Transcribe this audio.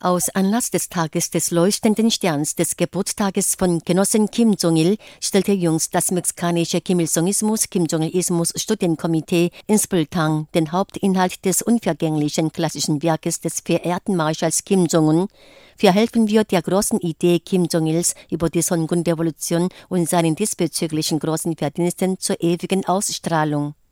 Aus Anlass des Tages des leuchtenden Sterns des Geburtstages von Genossen Kim Jong-il stellte jüngst das mexikanische Kim Jong-ilismus Studienkomitee in Spiltang den Hauptinhalt des unvergänglichen klassischen Werkes des verehrten Marschalls Kim Jong-un Verhelfen wir der großen Idee Kim Jong-ils über die Songun-Revolution und seinen diesbezüglichen großen Verdiensten zur ewigen Ausstrahlung.